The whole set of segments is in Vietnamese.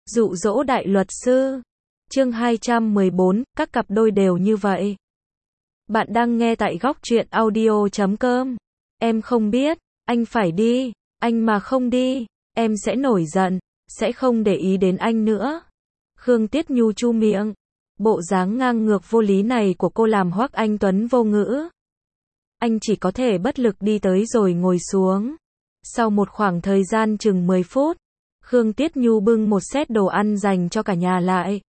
Dụ dỗ đại luật sư. Chương 214, các cặp đôi đều như vậy. Bạn đang nghe tại góc truyện audio.com. Em không biết, anh phải đi, anh mà không đi, em sẽ nổi giận, sẽ không để ý đến anh nữa. Khương Tiết Nhu chu miệng. Bộ dáng ngang ngược vô lý này của cô làm Hoắc Anh Tuấn vô ngữ. Anh chỉ có thể bất lực đi tới rồi ngồi xuống. Sau một khoảng thời gian chừng 10 phút, Khương Tiết Nhu bưng một set đồ ăn dành cho cả nhà lại.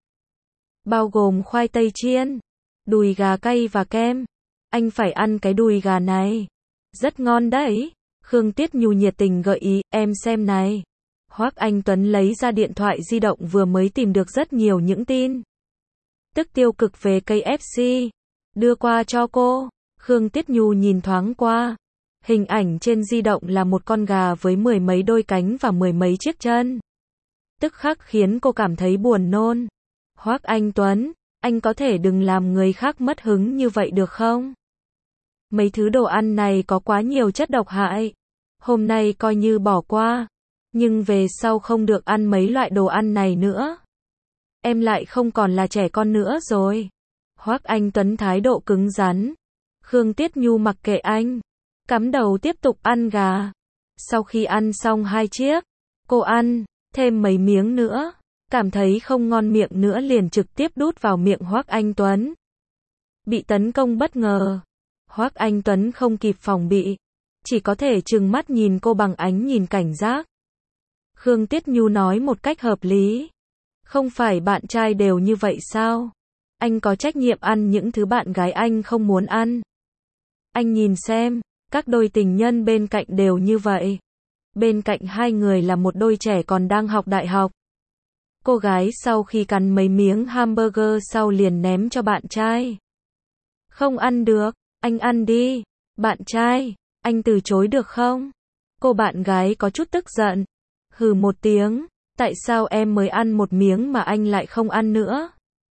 Bao gồm khoai tây chiên, đùi gà cay và kem. Anh phải ăn cái đùi gà này. Rất ngon đấy. Khương Tiết Nhu nhiệt tình gợi ý, em xem này. Hoắc Anh Tuấn lấy ra điện thoại di động vừa mới tìm được rất nhiều những tin tức tiêu cực về KFC. Đưa qua cho cô. Khương Tiết Nhu nhìn thoáng qua. Hình ảnh trên di động là một con gà với 10 mấy đôi cánh và 10 mấy chiếc chân. Tức khắc khiến cô cảm thấy buồn nôn. Hoắc Anh Tuấn, anh có thể đừng làm người khác mất hứng như vậy được không? Mấy thứ đồ ăn này có quá nhiều chất độc hại. Hôm nay coi như bỏ qua. Nhưng về sau không được ăn mấy loại đồ ăn này nữa. Em lại không còn là trẻ con nữa rồi. Hoắc Anh Tuấn thái độ cứng rắn. Khương Tiết Nhu mặc kệ anh. Cắm đầu tiếp tục ăn gà. Sau khi ăn xong 2 chiếc, cô ăn thêm mấy miếng nữa. Cảm thấy không ngon miệng nữa liền trực tiếp đút vào miệng Hoắc Anh Tuấn. Bị tấn công bất ngờ. Hoắc Anh Tuấn không kịp phòng bị. Chỉ có thể trừng mắt nhìn cô bằng ánh nhìn cảnh giác. Khương Tiết Nhu nói một cách hợp lý. Không phải bạn trai đều như vậy sao? Anh có trách nhiệm ăn những thứ bạn gái anh không muốn ăn. Anh nhìn xem, các đôi tình nhân bên cạnh đều như vậy. Bên cạnh hai người là một đôi trẻ còn đang học đại học. Cô gái sau khi cắn mấy miếng hamburger sau liền ném cho bạn trai. Không ăn được, anh ăn đi. Bạn trai, anh từ chối được không? Cô bạn gái có chút tức giận. Hừ một tiếng, tại sao em mới ăn một miếng mà anh lại không ăn nữa?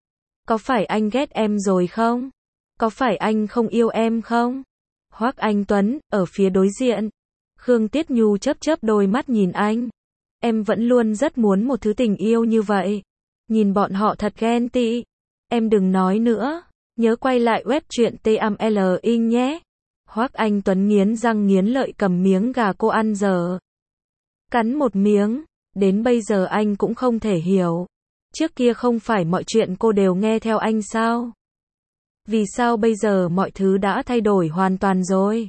Có phải anh ghét em rồi không? Có phải anh không yêu em không? Hoắc Anh Tuấn, ở phía đối diện. Khương Tiết Nhu chớp chớp đôi mắt nhìn anh. Em vẫn luôn rất muốn một thứ tình yêu như vậy. Nhìn bọn họ thật ghen tị. Em đừng nói nữa. Nhớ quay lại web truyện TML nhé. Hoắc Anh Tuấn nghiến răng nghiến lợi cầm miếng gà cô ăn dở. Cắn một miếng. Đến bây giờ anh cũng không thể hiểu. Trước kia không phải mọi chuyện cô đều nghe theo anh sao? Vì sao bây giờ mọi thứ đã thay đổi hoàn toàn rồi?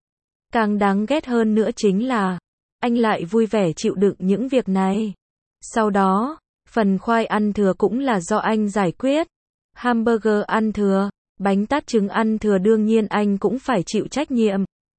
Càng đáng ghét hơn nữa chính là anh lại vui vẻ chịu đựng những việc này. Sau đó, phần khoai ăn thừa cũng là do anh giải quyết. Hamburger ăn thừa, bánh tát trứng ăn thừa đương nhiên anh cũng phải chịu trách nhiệm.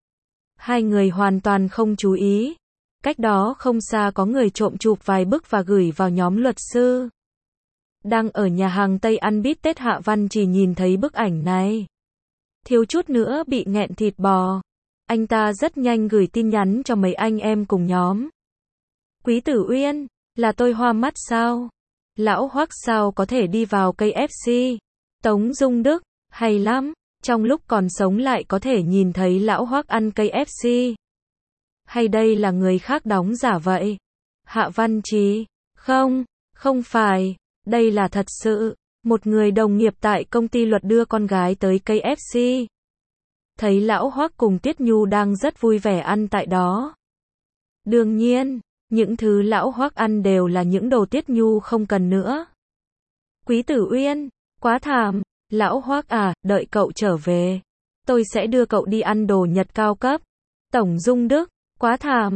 Hai người hoàn toàn không chú ý. Cách đó không xa có người trộm chụp vài bức và gửi vào nhóm luật sư. Đang ở nhà hàng Tây ăn bít tết Hạ Văn chỉ nhìn thấy bức ảnh này. Thiếu chút nữa bị nghẹn thịt bò. Anh ta rất nhanh gửi tin nhắn cho mấy anh em cùng nhóm. Quý Tử Uyên, là tôi hoa mắt sao? Lão Hoắc sao có thể đi vào KFC? Tống Dung Đức, hay lắm, trong lúc còn sống lại có thể nhìn thấy Lão Hoắc ăn KFC. Hay đây là người khác đóng giả vậy? Hạ Văn Chí, không phải, đây là thật sự. Một người đồng nghiệp tại công ty luật đưa con gái tới KFC. Thấy Lão Hoắc cùng Tiết Nhu đang rất vui vẻ ăn tại đó. Đương nhiên, những thứ Lão Hoắc ăn đều là những đồ Tiết Nhu không cần nữa. Quý Tử Uyên, quá thảm. Lão Hoắc à, đợi cậu trở về. Tôi sẽ đưa cậu đi ăn đồ Nhật cao cấp. Tổng Dung Đức, quá thảm.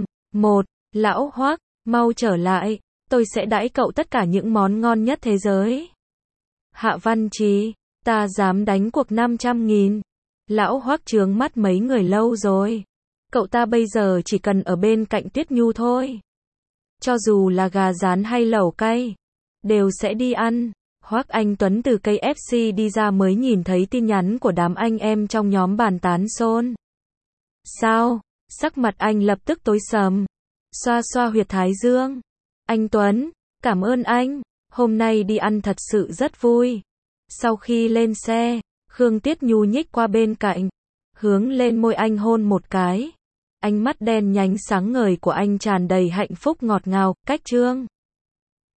Lão Hoắc, mau trở lại. Tôi sẽ đãi cậu tất cả những món ngon nhất thế giới. Hạ Văn Chí, ta dám đánh cuộc 500.000. Lão Hoắc trướng mắt mấy người lâu rồi. Cậu ta bây giờ chỉ cần ở bên cạnh Tiết Nhu thôi. Cho dù là gà rán hay lẩu cay, đều sẽ đi ăn. Hoắc Anh Tuấn từ KFC đi ra mới nhìn thấy tin nhắn của đám anh em trong nhóm bàn tán xôn. Sao? Sắc mặt anh lập tức tối sầm. Xoa xoa huyệt thái dương. Anh Tuấn, cảm ơn anh. Hôm nay đi ăn thật sự rất vui. Sau khi lên xe, Khương Tiết Nhu nhích qua bên cạnh, hướng lên môi anh hôn một cái. Ánh mắt đen nhánh sáng ngời của anh tràn đầy hạnh phúc ngọt ngào, cách trương.